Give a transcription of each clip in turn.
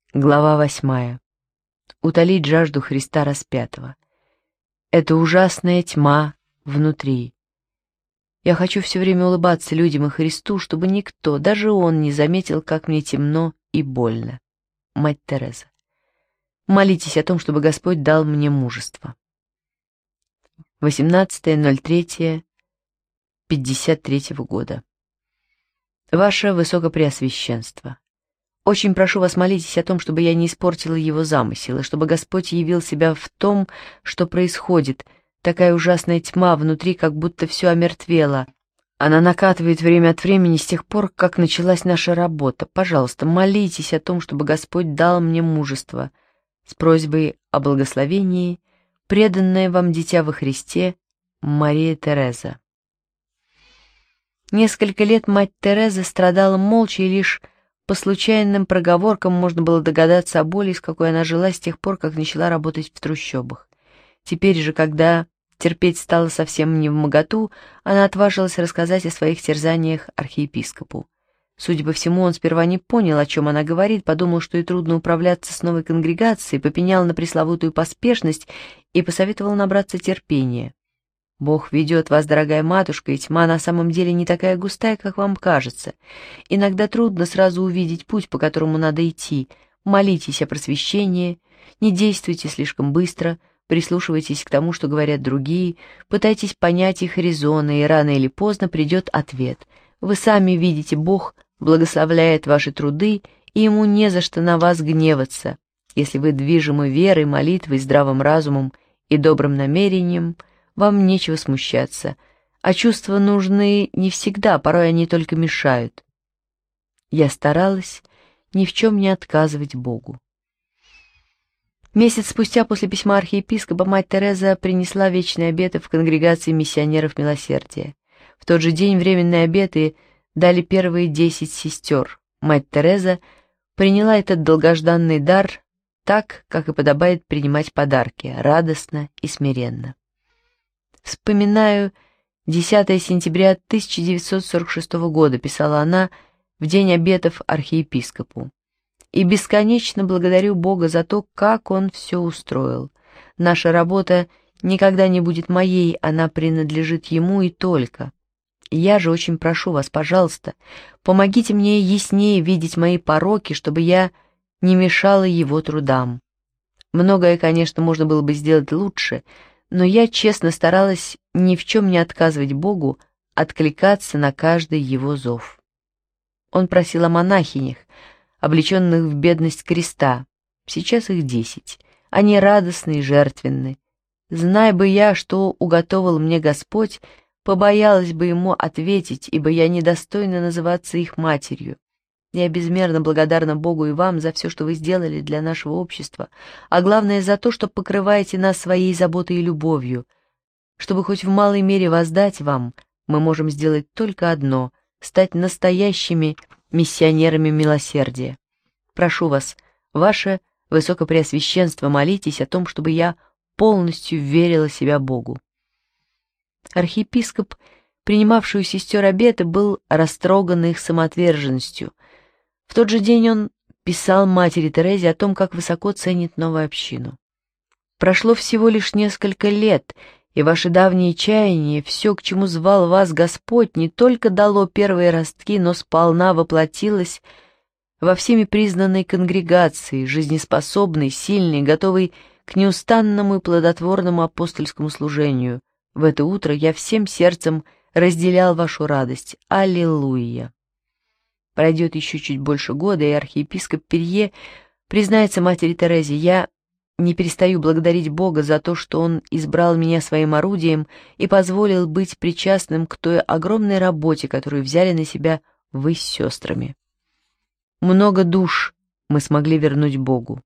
Глава 8. Утолить жажду Христа распятого. Это ужасная тьма внутри. Я хочу все время улыбаться людям и Христу, чтобы никто, даже Он, не заметил, как мне темно и больно. Мать Тереза. Молитесь о том, чтобы Господь дал мне мужество. 18.03.53 года. Ваше Высокопреосвященство. Очень прошу вас, молитесь о том, чтобы я не испортила его замысел, и чтобы Господь явил себя в том, что происходит. Такая ужасная тьма внутри, как будто все омертвело. Она накатывает время от времени с тех пор, как началась наша работа. Пожалуйста, молитесь о том, чтобы Господь дал мне мужество. С просьбой о благословении, преданное вам дитя во Христе, Мария Тереза. Несколько лет мать Тереза страдала молча, и лишь по случайным проговоркам можно было догадаться о боли, с какой она жила с тех пор, как начала работать в трущобах. Теперь же, когда терпеть стало совсем невмоготу, она отважилась рассказать о своих терзаниях архиепископу. Судя по всему, он сперва не понял, о чем она говорит, подумал, что ей трудно управляться с новой конгрегацией, попенял на пресловутую поспешность и посоветовал набраться терпения. «Бог ведет вас, дорогая матушка, и тьма на самом деле не такая густая, как вам кажется. Иногда трудно сразу увидеть путь, по которому надо идти. Молитесь о просвещении, не действуйте слишком быстро, прислушивайтесь к тому, что говорят другие, пытайтесь понять их резоны, и рано или поздно придет ответ. Вы сами видите, Бог благословляет ваши труды, и Ему не за что на вас гневаться. Если вы движимы верой, молитвой, здравым разумом и добрым намерением, вам нечего смущаться, а чувства нужны не всегда, порой они только мешают. Я старалась ни в чем не отказывать Богу. Месяц спустя после письма архиепископа мать Тереза принесла вечные обеты в конгрегации миссионеров милосердия. В тот же день временные обеты дали первые 10 сестер. Мать Тереза приняла этот долгожданный дар так, как и подобает принимать подарки, радостно и смиренно. «Вспоминаю 10 сентября 1946 года», — писала она в день обетов архиепископу. «И бесконечно благодарю Бога за то, как Он все устроил. Наша работа никогда не будет моей, она принадлежит Ему и только. Я же очень прошу вас, пожалуйста, помогите мне яснее видеть мои пороки, чтобы я не мешала Его трудам. Многое, конечно, можно было бы сделать лучше, но я честно старалась ни в чем не отказывать Богу, откликаться на каждый Его зов». Он просил о монахинях, облеченных в бедность креста. Сейчас их 10. Они радостны и жертвенны. Знай бы я, что уготовил мне Господь, побоялась бы Ему ответить, ибо я недостойна называться их матерью. Я безмерно благодарна Богу и вам за все, что вы сделали для нашего общества, а главное за то, что покрываете нас своей заботой и любовью. Чтобы хоть в малой мере воздать вам, мы можем сделать только одно — стать настоящими миссионерами милосердия. Прошу вас, ваше Высокопреосвященство, молитесь о том, чтобы я полностью верила себя Богу». Архиепископ, принимавший у сестер обеты, был растроган их самоотверженностью. В тот же день он писал матери Терезе о том, как высоко ценит новую общину. «Прошло всего лишь несколько лет, и ваше давнее чаяние, все, к чему звал вас Господь, не только дало первые ростки, но сполна воплотилось во всеми признанной конгрегации, жизнеспособной, сильной, готовой к неустанному и плодотворному апостольскому служению. В это утро я всем сердцем разделял вашу радость. Аллилуйя!» Пройдет еще чуть больше года, и архиепископ Перье признается матери Терезе: «Я не перестаю благодарить Бога за то, что Он избрал меня своим орудием и позволил быть причастным к той огромной работе, которую взяли на себя вы с сестрами. Много душ мы смогли вернуть Богу».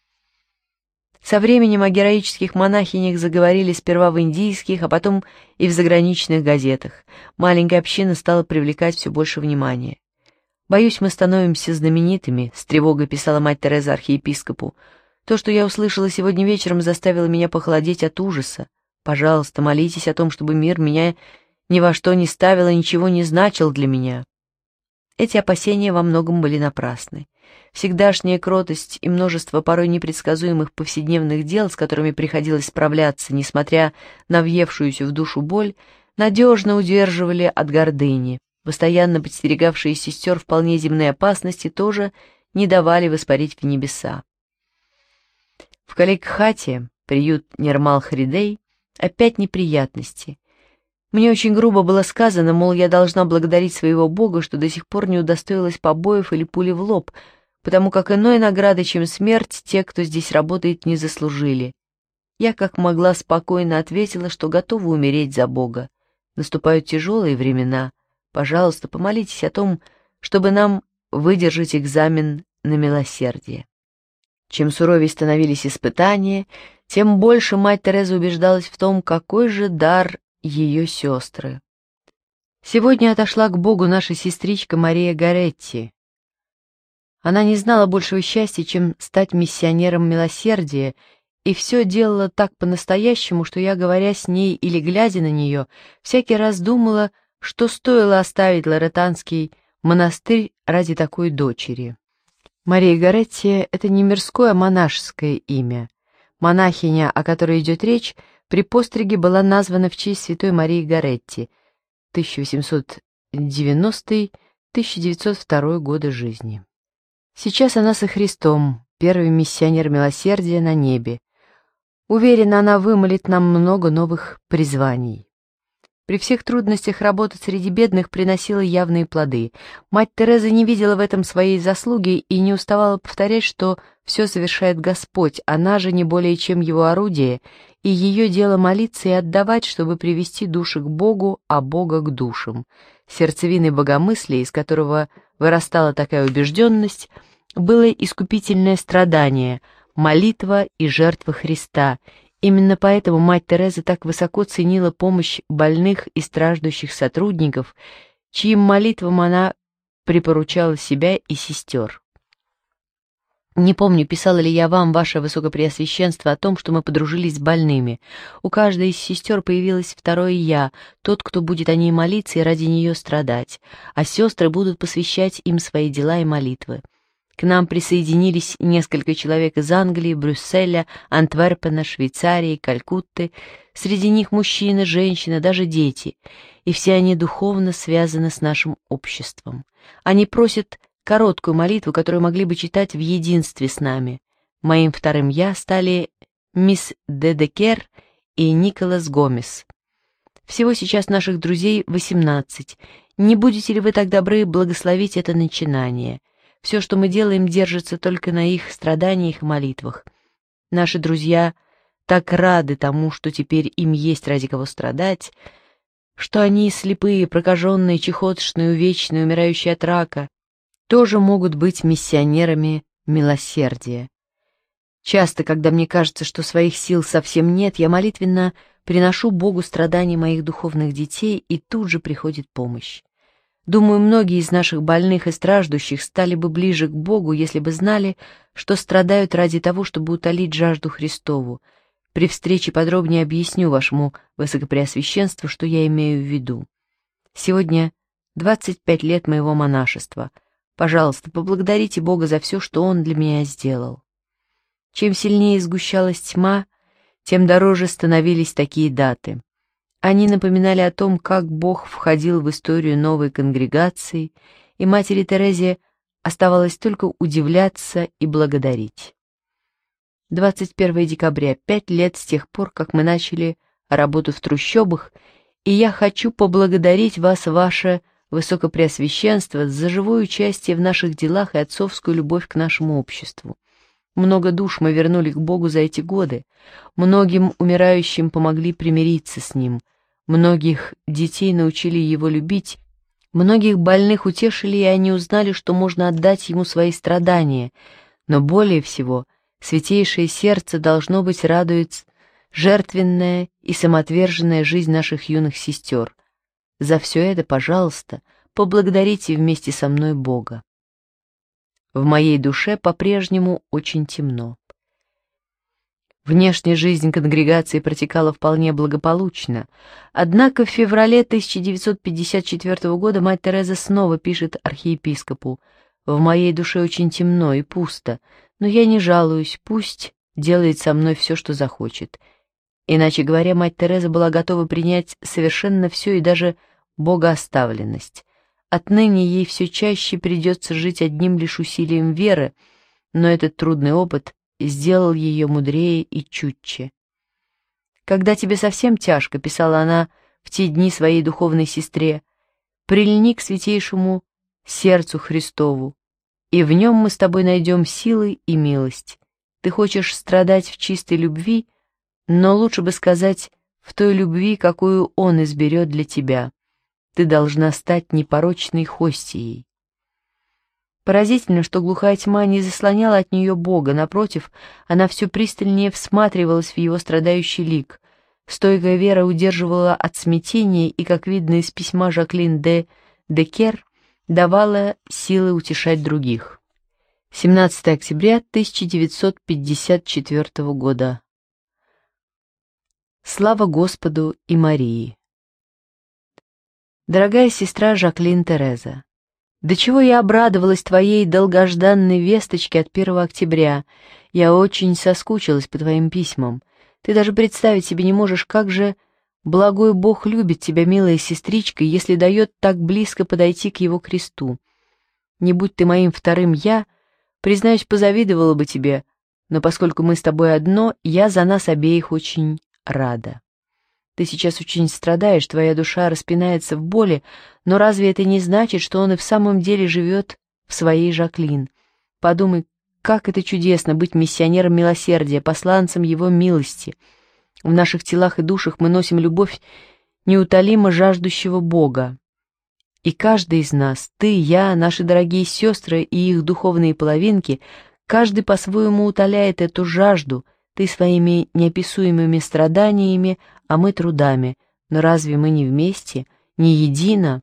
Со временем о героических монахинях заговорили сперва в индийских, а потом и в заграничных газетах. Маленькая община стала привлекать все больше внимания. «Боюсь, мы становимся знаменитыми», — с тревогой писала мать Тереза архиепископу. «То, что я услышала сегодня вечером, заставило меня похолодеть от ужаса. Пожалуйста, молитесь о том, чтобы мир меня ни во что не ставил и ничего не значил для меня». Эти опасения во многом были напрасны. всегдашняя кротость и множество порой непредсказуемых повседневных дел, с которыми приходилось справляться, несмотря на въевшуюся в душу боль, надежно удерживали от гордыни. Постоянно подстерегавшие сестер вполне земные опасности тоже не давали воспарить в небеса. В Каликхате, приют Нирмал-Харидей, опять неприятности. Мне очень грубо было сказано, мол, я должна благодарить своего Бога, что до сих пор не удостоилась побоев или пули в лоб, потому как иной награды, чем смерть, те, кто здесь работает, не заслужили. Я как могла спокойно ответила, что готова умереть за Бога. Наступают тяжелые времена. Пожалуйста, помолитесь о том, чтобы нам выдержать экзамен на милосердие. Чем суровее становились испытания, тем больше мать Тереза убеждалась в том, какой же дар ее сестры. Сегодня отошла к Богу наша сестричка Мария Горетти. Она не знала большего счастья, чем стать миссионером милосердия, и все делала так по-настоящему, что я, говоря с ней или глядя на нее, всякий раз думала, что стоило оставить лоретанский монастырь ради такой дочери. Мария Горетти — это не мирское, а монашеское имя. Монахиня, о которой идет речь, при постриге была названа в честь святой Марии Горетти, 1890-1902 годы жизни. Сейчас она со Христом, первый миссионер милосердия на небе. Уверена, она вымолит нам много новых призваний. При всех трудностях работа среди бедных приносила явные плоды. Мать Тереза не видела в этом своей заслуги и не уставала повторять, что все совершает Господь, она же не более чем его орудие, и ее дело молиться и отдавать, чтобы привести души к Богу, а Бога к душам. Сердцевиной богомыслия, из которого вырастала такая убежденность, было искупительное страдание, молитва и жертва Христа. Именно поэтому мать Тереза так высоко ценила помощь больных и страждущих сотрудников, чьим молитвам она припоручала себя и сестер. Не помню, писала ли я вам, ваше Высокопреосвященство, о том, что мы подружились с больными. У каждой из сестер появилось второе «я», тот, кто будет о ней молиться и ради нее страдать, а сестры будут посвящать им свои дела и молитвы. К нам присоединились несколько человек из Англии, Брюсселя, Антверпена, Швейцарии, Калькутты. Среди них мужчины, женщины, даже дети. И все они духовно связаны с нашим обществом. Они просят короткую молитву, которую могли бы читать в единстве с нами. Моим вторым «я» стали мисс Дедекер и Николас Гомес. Всего сейчас наших друзей 18. Не будете ли вы так добры благословить это начинание? Все, что мы делаем, держится только на их страданиях и молитвах. Наши друзья так рады тому, что теперь им есть ради кого страдать, что они, слепые, прокаженные, чехотошные, увечные, умирающие от рака, тоже могут быть миссионерами милосердия. Часто, когда мне кажется, что своих сил совсем нет, я молитвенно приношу Богу страдания моих духовных детей, и тут же приходит помощь. Думаю, многие из наших больных и страждущих стали бы ближе к Богу, если бы знали, что страдают ради того, чтобы утолить жажду Христову. При встрече подробнее объясню вашему Высокопреосвященству, что я имею в виду. Сегодня 25 лет моего монашества. Пожалуйста, поблагодарите Бога за все, что Он для меня сделал. Чем сильнее сгущалась тьма, тем дороже становились такие даты. Они напоминали о том, как Бог входил в историю новой конгрегации, и матери Терезе оставалось только удивляться и благодарить. 21 декабря, 5 лет с тех пор, как мы начали работу в трущобах, и я хочу поблагодарить вас, ваше Высокопреосвященство, за живое участие в наших делах и отцовскую любовь к нашему обществу. Много душ мы вернули к Богу за эти годы, многим умирающим помогли примириться с Ним, многих детей научили Его любить, многих больных утешили, и они узнали, что можно отдать Ему свои страдания, но более всего святейшее сердце, должно быть, радует жертвенная и самоотверженная жизнь наших юных сестер. За все это, пожалуйста, поблагодарите вместе со мной Бога. В моей душе по-прежнему очень темно. Внешняя жизнь конгрегации протекала вполне благополучно, однако в феврале 1954 года мать Тереза снова пишет архиепископу: В моей душе очень темно и пусто, но я не жалуюсь, пусть делает со мной все, что захочет. Иначе говоря, мать Тереза была готова принять совершенно все и даже богооставленность. Отныне ей все чаще придется жить одним лишь усилием веры, но этот трудный опыт сделал ее мудрее и чутче. «Когда тебе совсем тяжко», — писала она в те дни своей духовной сестре, — «прильни к святейшему сердцу Христову, и в нем мы с тобой найдем силы и милость. Ты хочешь страдать в чистой любви, но лучше бы сказать в той любви, какую Он изберет для тебя. Ты должна стать непорочной хостией». Поразительно, что глухая тьма не заслоняла от нее Бога, напротив, она все пристальнее всматривалась в его страдающий лик. Стойкая вера удерживала от смятения и, как видно из письма Жаклин де Декер, давала силы утешать других. 17 октября 1954 года. Слава Господу и Марии. Дорогая сестра Жаклин Тереза, до чего я обрадовалась твоей долгожданной весточке от 1 октября. Я очень соскучилась по твоим письмам. Ты даже представить себе не можешь, как же благой Бог любит тебя, милая сестричка, если дает так близко подойти к Его кресту. Не будь ты моим вторым «я», признаюсь, позавидовала бы тебе, но поскольку мы с тобой одно, я за нас обеих очень рада. Ты сейчас очень страдаешь, твоя душа распинается в боли, но разве это не значит, что он и в самом деле живет в своей Жаклин? Подумай, как это чудесно быть миссионером милосердия, посланцем его милости. В наших телах и душах мы носим любовь неутолимо жаждущего Бога. И каждый из нас, ты, я, наши дорогие сестры и их духовные половинки, каждый по-своему утоляет эту жажду, ты своими неописуемыми страданиями, а мы трудами. Но разве мы не вместе, не едино?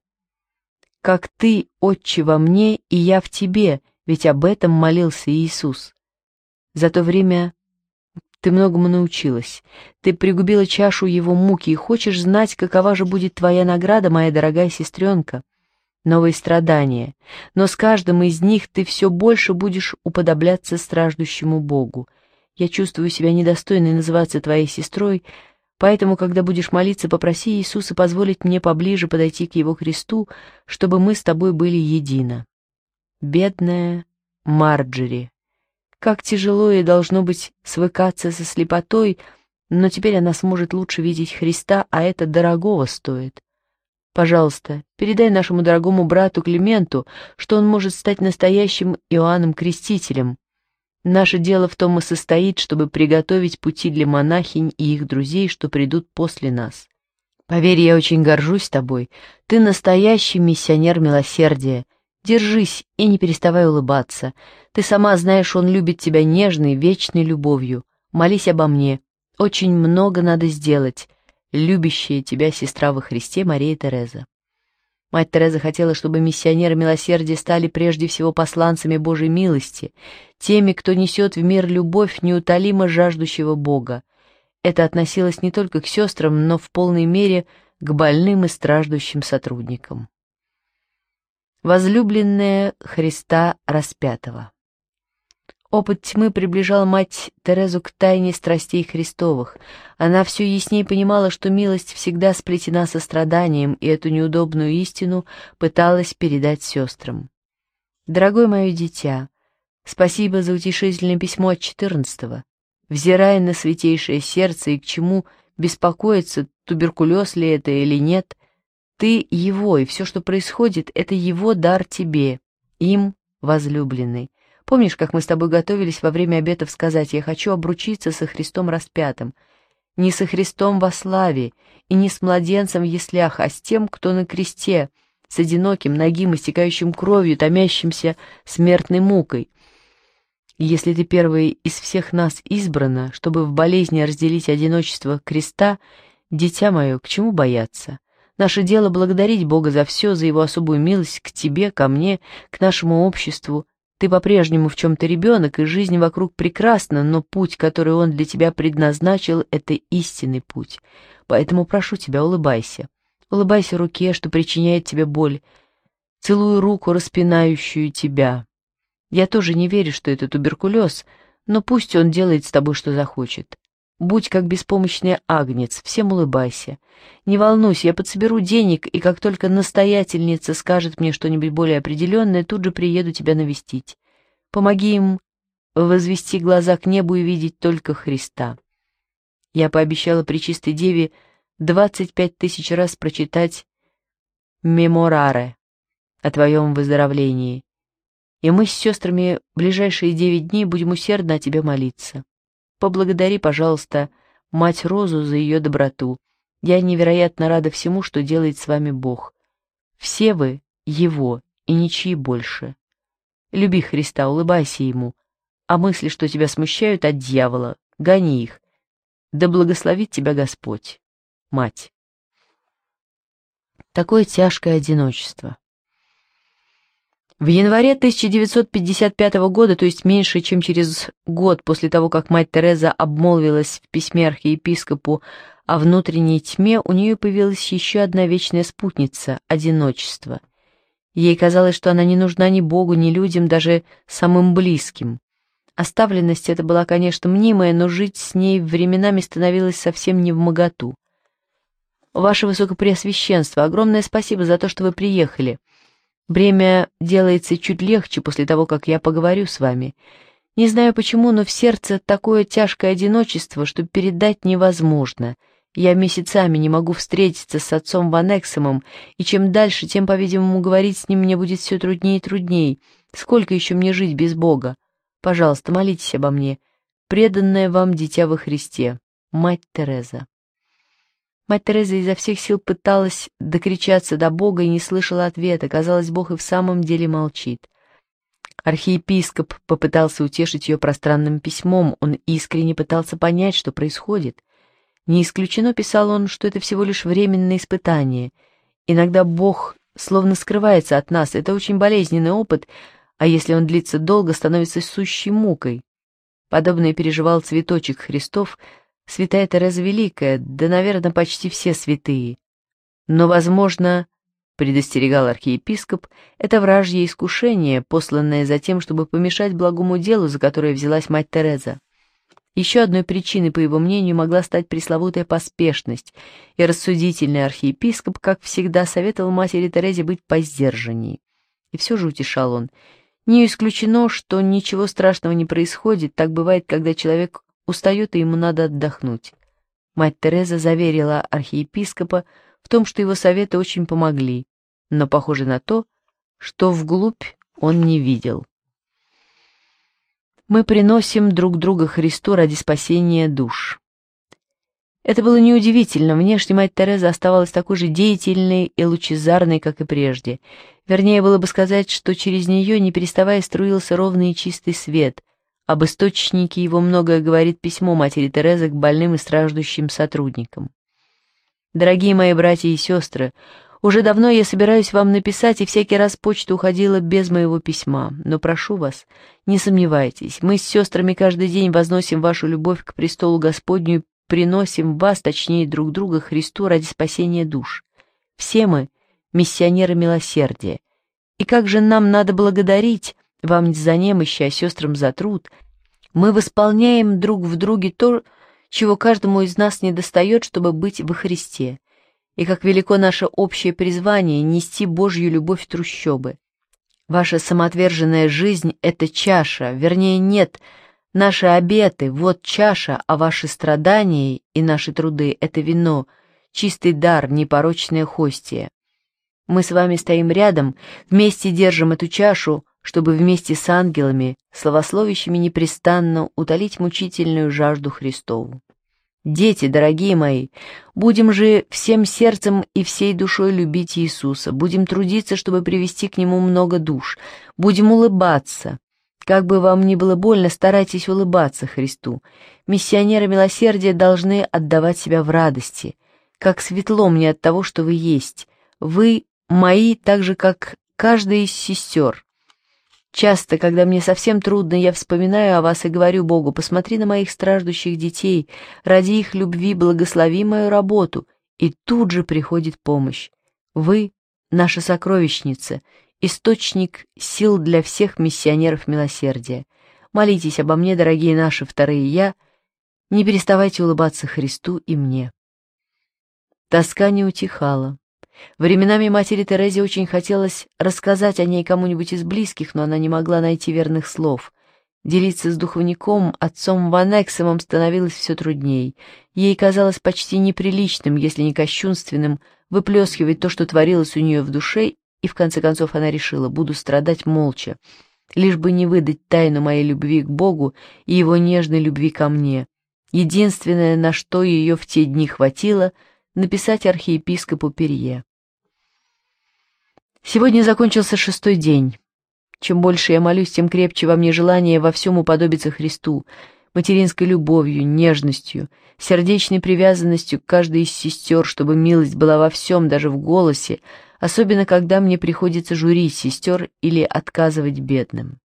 Как ты, Отче, во мне, и я в тебе, ведь об этом молился Иисус. За то время ты многому научилась. Ты пригубила чашу его муки и хочешь знать, какова же будет твоя награда, моя дорогая сестренка. Новые страдания. Но с каждым из них ты все больше будешь уподобляться страждущему Богу. Я чувствую себя недостойной называться твоей сестрой, поэтому, когда будешь молиться, попроси Иисуса позволить мне поближе подойти к Его кресту, чтобы мы с тобой были едино. Бедная Марджери. Как тяжело ей должно быть свыкаться со слепотой, но теперь она сможет лучше видеть Христа, а это дорогого стоит. Пожалуйста, передай нашему дорогому брату Клименту, что он может стать настоящим Иоанном Крестителем. Наше дело в том и состоит, чтобы приготовить пути для монахинь и их друзей, что придут после нас. Поверь, я очень горжусь тобой. Ты настоящий миссионер милосердия. Держись и не переставай улыбаться. Ты сама знаешь, он любит тебя нежной, вечной любовью. Молись обо мне. Очень много надо сделать. Любящая тебя сестра во Христе Мария Тереза. Мать Тереза хотела, чтобы миссионеры милосердия стали прежде всего посланцами Божьей милости, теми, кто несет в мир любовь неутолимо жаждущего Бога. Это относилось не только к сестрам, но в полной мере к больным и страждущим сотрудникам. Возлюбленная Христа распятого. Опыт тьмы приближал мать Терезу к тайне страстей Христовых. Она все яснее понимала, что милость всегда сплетена со страданием, и эту неудобную истину пыталась передать сестрам. «Дорогое мое дитя, спасибо за утешительное письмо от 14-го. Взирая на святейшее сердце и к чему беспокоиться, туберкулез ли это или нет, ты его, и все, что происходит, это его дар тебе, им возлюбленный. Помнишь, как мы с тобой готовились во время обетов сказать: «Я хочу обручиться со Христом распятым», не со Христом во славе и не с младенцем в яслях, а с тем, кто на кресте, с одиноким, нагим, истекающим кровью, томящимся смертной мукой. И если ты первый из всех нас избрана, чтобы в болезни разделить одиночество креста, дитя мое, к чему бояться? Наше дело благодарить Бога за все, за Его особую милость к тебе, ко мне, к нашему обществу. Ты по-прежнему в чем-то ребенок, и жизнь вокруг прекрасна, но путь, который Он для тебя предназначил, — это истинный путь. Поэтому прошу тебя, улыбайся. Улыбайся руке, что причиняет тебе боль. Целую руку, распинающую тебя. Я тоже не верю, что это туберкулез, но пусть он делает с тобой, что захочет. Будь как беспомощный агнец, всем улыбайся. Не волнуйся, я подсоберу денег, и как только настоятельница скажет мне что-нибудь более определенное, тут же приеду тебя навестить. Помоги им возвести глаза к небу и видеть только Христа. Я пообещала Пречистой Деве 25 000 раз прочитать «Мемораре» о твоем выздоровлении, и мы с сестрами ближайшие 9 дней будем усердно о тебе молиться. Поблагодари, пожалуйста, мать Розу за ее доброту. Я невероятно рада всему, что делает с вами Бог. Все вы Его и ничьи больше. Люби Христа, улыбайся Ему, а мысли, что тебя смущают, от дьявола, гони их. Да благословит тебя Господь, мать. Такое тяжкое одиночество. В январе 1955 года, то есть меньше, чем через год после того, как мать Тереза обмолвилась в письме архиепископу о внутренней тьме, у нее появилась еще одна вечная спутница — одиночество. Ей казалось, что она не нужна ни Богу, ни людям, даже самым близким. Оставленность эта была, конечно, мнимая, но жить с ней временами становилось совсем невмоготу. «Ваше Высокопреосвященство, огромное спасибо за то, что вы приехали. Бремя делается чуть легче после того, как я поговорю с вами. Не знаю почему, но в сердце такое тяжкое одиночество, что передать невозможно. Я месяцами не могу встретиться с отцом Ван Эксомом, и чем дальше, тем, по-видимому, говорить с ним мне будет все труднее и труднее. Сколько еще мне жить без Бога? Пожалуйста, молитесь обо мне. Преданное вам дитя во Христе. Мать Тереза». Мать Тереза изо всех сил пыталась докричаться до Бога и не слышала ответа. Казалось, Бог и в самом деле молчит. Архиепископ попытался утешить ее пространным письмом. Он искренне пытался понять, что происходит. Не исключено, писал он, что это всего лишь временное испытание. Иногда Бог словно скрывается от нас. Это очень болезненный опыт, а если он длится долго, становится сущей мукой. Подобное переживал цветочек Христов, святая Тереза Великая, да, наверное, почти все святые. Но, возможно, предостерегал архиепископ, это вражье искушение, посланное за тем, чтобы помешать благому делу, за которое взялась мать Тереза. Еще одной причиной, по его мнению, могла стать пресловутая поспешность, и рассудительный архиепископ, как всегда, советовал матери Терезе быть поздержанней. И все же утешал он: не исключено, что ничего страшного не происходит, так бывает, когда человек устает, и ему надо отдохнуть. Мать Тереза заверила архиепископа в том, что его советы очень помогли, но похоже на то, что вглубь он не видел. Мы приносим друг друга Христу ради спасения душ. Это было неудивительно, внешне мать Тереза оставалась такой же деятельной и лучезарной, как и прежде. Вернее, было бы сказать, что через нее, не переставая, струился ровный и чистый свет. Об источнике его многое говорит письмо матери Терезы к больным и страждущим сотрудникам. Дорогие мои братья и сестры, уже давно я собираюсь вам написать, и всякий раз почта уходила без моего письма. Но прошу вас, не сомневайтесь, мы с сестрами каждый день возносим вашу любовь к престолу Господню и приносим вас, точнее друг друга, Христу ради спасения душ. Все мы миссионеры милосердия. И как же нам надо благодарить вам за немощь, а сестрам за труд. Мы восполняем друг в друге то, чего каждому из нас недостает, чтобы быть во Христе. И как велико наше общее призвание нести Божью любовь в трущобы. Ваша самоотверженная жизнь — это чаша, вернее, нет, наши обеты — вот чаша, а ваши страдания и наши труды — это вино, чистый дар, непорочная хостия. Мы с вами стоим рядом, вместе держим эту чашу, чтобы вместе с ангелами, славословящими непрестанно, утолить мучительную жажду Христову. Дети, дорогие мои, будем же всем сердцем и всей душой любить Иисуса, будем трудиться, чтобы привести к Нему много душ, будем улыбаться. Как бы вам ни было больно, старайтесь улыбаться Христу. Миссионеры милосердия должны отдавать себя в радости. Как светло мне от того, что вы есть. Вы мои, так же, как каждая из сестер. Часто, когда мне совсем трудно, я вспоминаю о вас и говорю Богу: посмотри на моих страждущих детей, ради их любви благослови мою работу, и тут же приходит помощь. Вы — наша сокровищница, источник сил для всех миссионеров милосердия. Молитесь обо мне, дорогие наши вторые «я», не переставайте улыбаться Христу и мне. Тоска не утихала. Временами матери Терезе очень хотелось рассказать о ней кому-нибудь из близких, но она не могла найти верных слов. Делиться с духовником, отцом Ван Эксемом, становилось все трудней. Ей казалось почти неприличным, если не кощунственным, выплескивать то, что творилось у нее в душе, и в конце концов она решила: буду страдать молча, лишь бы не выдать тайну моей любви к Богу и его нежной любви ко мне. Единственное, на что ее в те дни хватило — написать архиепископу Перье. Сегодня закончился 6-й день. Чем больше я молюсь, тем крепче во мне желание во всем уподобиться Христу, материнской любовью, нежностью, сердечной привязанностью к каждой из сестер, чтобы милость была во всем, даже в голосе, особенно когда мне приходится журить сестер или отказывать бедным.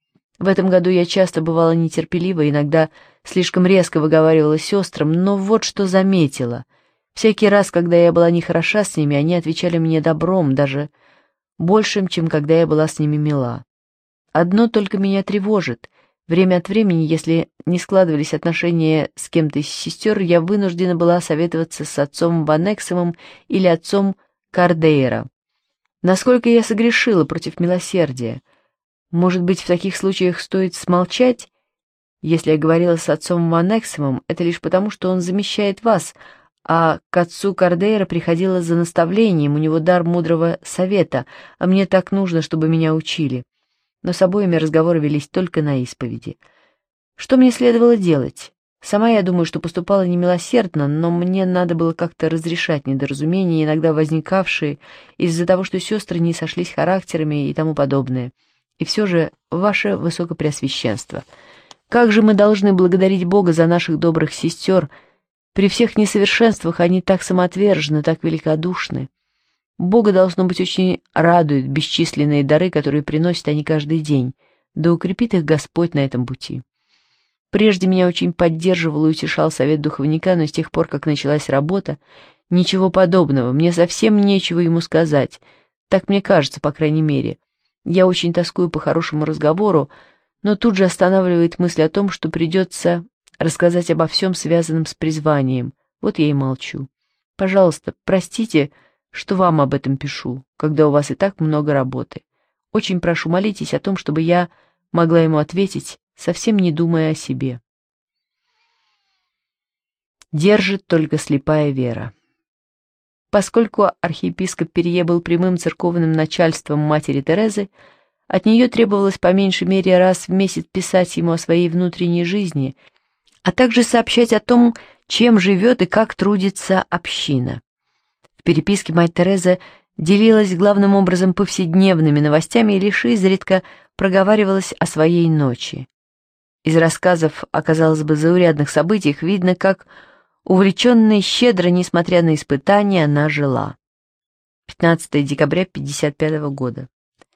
В этом году я часто бывала нетерпелива, иногда слишком резко выговаривала сестрам, но вот что заметила. Всякий раз, когда я была нехороша с ними, они отвечали мне добром, даже большим, чем когда я была с ними мила. Одно только меня тревожит. Время от времени, если не складывались отношения с кем-то из сестер, я вынуждена была советоваться с отцом Ван Эксемом или отцом Кардейра. Насколько я согрешила против милосердия? Может быть, в таких случаях стоит смолчать? Если я говорила с отцом Ван Эксемом, это лишь потому, что он замещает вас, а к отцу Кардейра приходила за наставлением, у него дар мудрого совета, а мне так нужно, чтобы меня учили. Но с обоими разговоры велись только на исповеди. Что мне следовало делать? Сама я думаю, что поступала немилосердно, но мне надо было как-то разрешать недоразумения, иногда возникавшие из-за того, что сестры не сошлись характерами и тому подобное. И все же, ваше Высокопреосвященство, как же мы должны благодарить Бога за наших добрых сестер. При всех несовершенствах они так самоотвержены, так великодушны. Бога, должно быть, очень радуют бесчисленные дары, которые приносят они каждый день, да укрепит их Господь на этом пути. Прежде меня очень поддерживал и утешал совет духовника, но с тех пор, как началась работа, ничего подобного, мне совсем нечего ему сказать, так мне кажется, по крайней мере. Я очень тоскую по хорошему разговору, но тут же останавливает мысль о том, что придется рассказать обо всем, связанном с призванием. Вот я и молчу. Пожалуйста, простите, что вам об этом пишу, когда у вас и так много работы. Очень прошу, молитесь о том, чтобы я могла ему ответить, совсем не думая о себе. Держит только слепая вера. Поскольку архиепископ Перье был прямым церковным начальством матери Терезы, от нее требовалось по меньшей мере раз в месяц писать ему о своей внутренней жизни, а также сообщать о том, чем живет и как трудится община. В переписке мать Тереза делилась главным образом повседневными новостями и лишь изредка проговаривалась о своей ночи. Из рассказов о, казалось бы, заурядных событиях видно, как увлеченно и щедро, несмотря на испытания, она жила. 15 декабря 1955 года.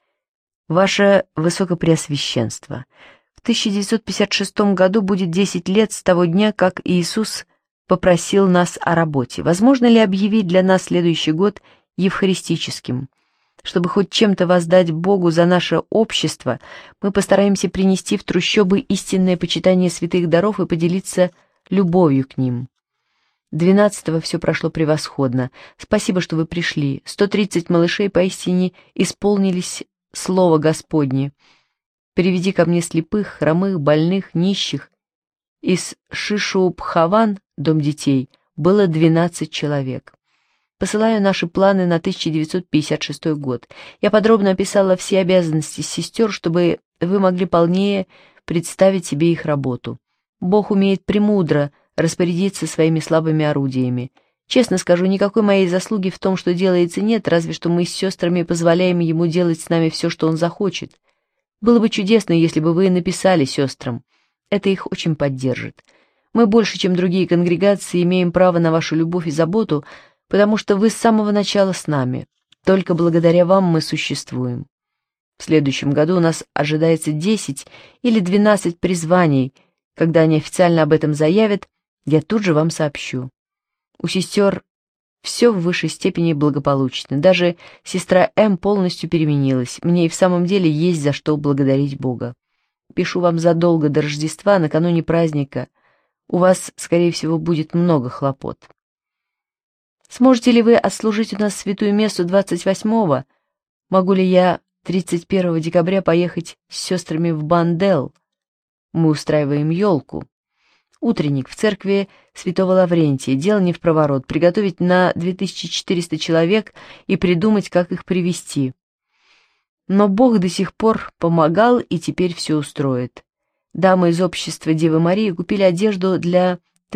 Ваше Высокопреосвященство, в 1956 году будет 10 лет с того дня, как Иисус попросил нас о работе. Возможно ли объявить для нас следующий год евхаристическим? Чтобы хоть чем-то воздать Богу за наше общество, мы постараемся принести в трущобы истинное почитание святых даров и поделиться любовью к ним. 12-го все прошло превосходно. Спасибо, что вы пришли. 130 малышей поистине исполнились Слово Господне. Приведи ко мне слепых, хромых, больных, нищих. Из Шишуабхаван, дом детей, было 12 человек. Посылаю наши планы на 1956 год. Я подробно описала все обязанности сестер, чтобы вы могли полнее представить себе их работу. Бог умеет премудро распорядиться своими слабыми орудиями. Честно скажу, никакой моей заслуги в том, что делается, нет, разве что мы с сестрами позволяем ему делать с нами все, что он захочет. Было бы чудесно, если бы вы написали сестрам. Это их очень поддержит. Мы больше, чем другие конгрегации, имеем право на вашу любовь и заботу, потому что вы с самого начала с нами. Только благодаря вам мы существуем. В следующем году у нас ожидается 10 или 12 призваний. Когда они официально об этом заявят, я тут же вам сообщу. У сестер все в высшей степени благополучно. Даже сестра М полностью переменилась. Мне и в самом деле есть за что благодарить Бога. Пишу вам задолго до Рождества, накануне праздника. У вас, скорее всего, будет много хлопот. Сможете ли вы отслужить у нас святую мессу 28-го? Могу ли я 31 декабря поехать с сестрами в Бандел? Мы устраиваем елку. Утренник в церкви святого Лаврентия. Дело не в проворот. Приготовить на 2400 человек и придумать, как их привести. Но Бог до сих пор помогал и теперь все устроит. Дамы из общества Девы Марии купили одежду для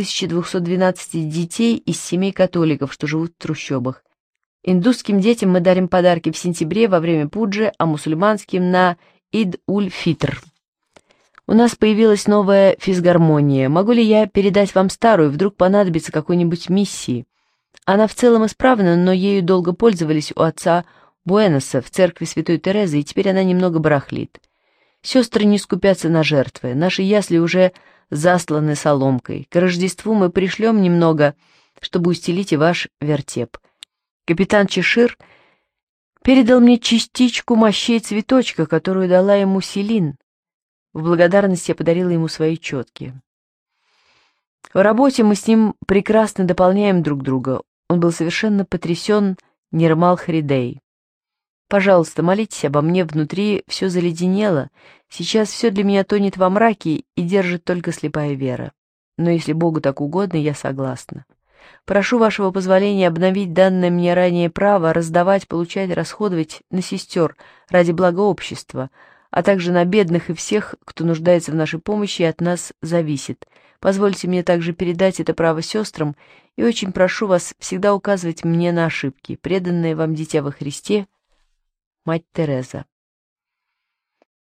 1212 детей из семей католиков, что живут в трущобах. Индусским детям мы дарим подарки в сентябре во время пуджи, а мусульманским на Ид-уль-Фитр. У нас появилась новая физгармония. Могу ли я передать вам старую, вдруг понадобится какой-нибудь миссии? Она в целом исправна, но ею долго пользовались у отца Буэноса в церкви Святой Терезы, и теперь она немного барахлит. Сестры не скупятся на жертвы, наши ясли уже засланы соломкой. К Рождеству мы пришлем немного, чтобы устелить и ваш вертеп. Капитан Чешир передал мне частичку мощей цветочка, которую дала ему Селин. В благодарность я подарила ему свои четки. В работе мы с ним прекрасно дополняем друг друга. Он был совершенно потрясен Нирмал Хридей. Пожалуйста, молитесь обо мне, внутри все заледенело. Сейчас все для меня тонет во мраке и держит только слепая вера. Но если Богу так угодно, я согласна. Прошу вашего позволения обновить данное мне ранее право раздавать, получать, расходовать на сестер ради блага общества, а также на бедных и всех, кто нуждается в нашей помощи и от нас зависит. Позвольте мне также передать это право сестрам и очень прошу вас всегда указывать мне на ошибки, преданные вам дитя во Христе, Мать Тереза.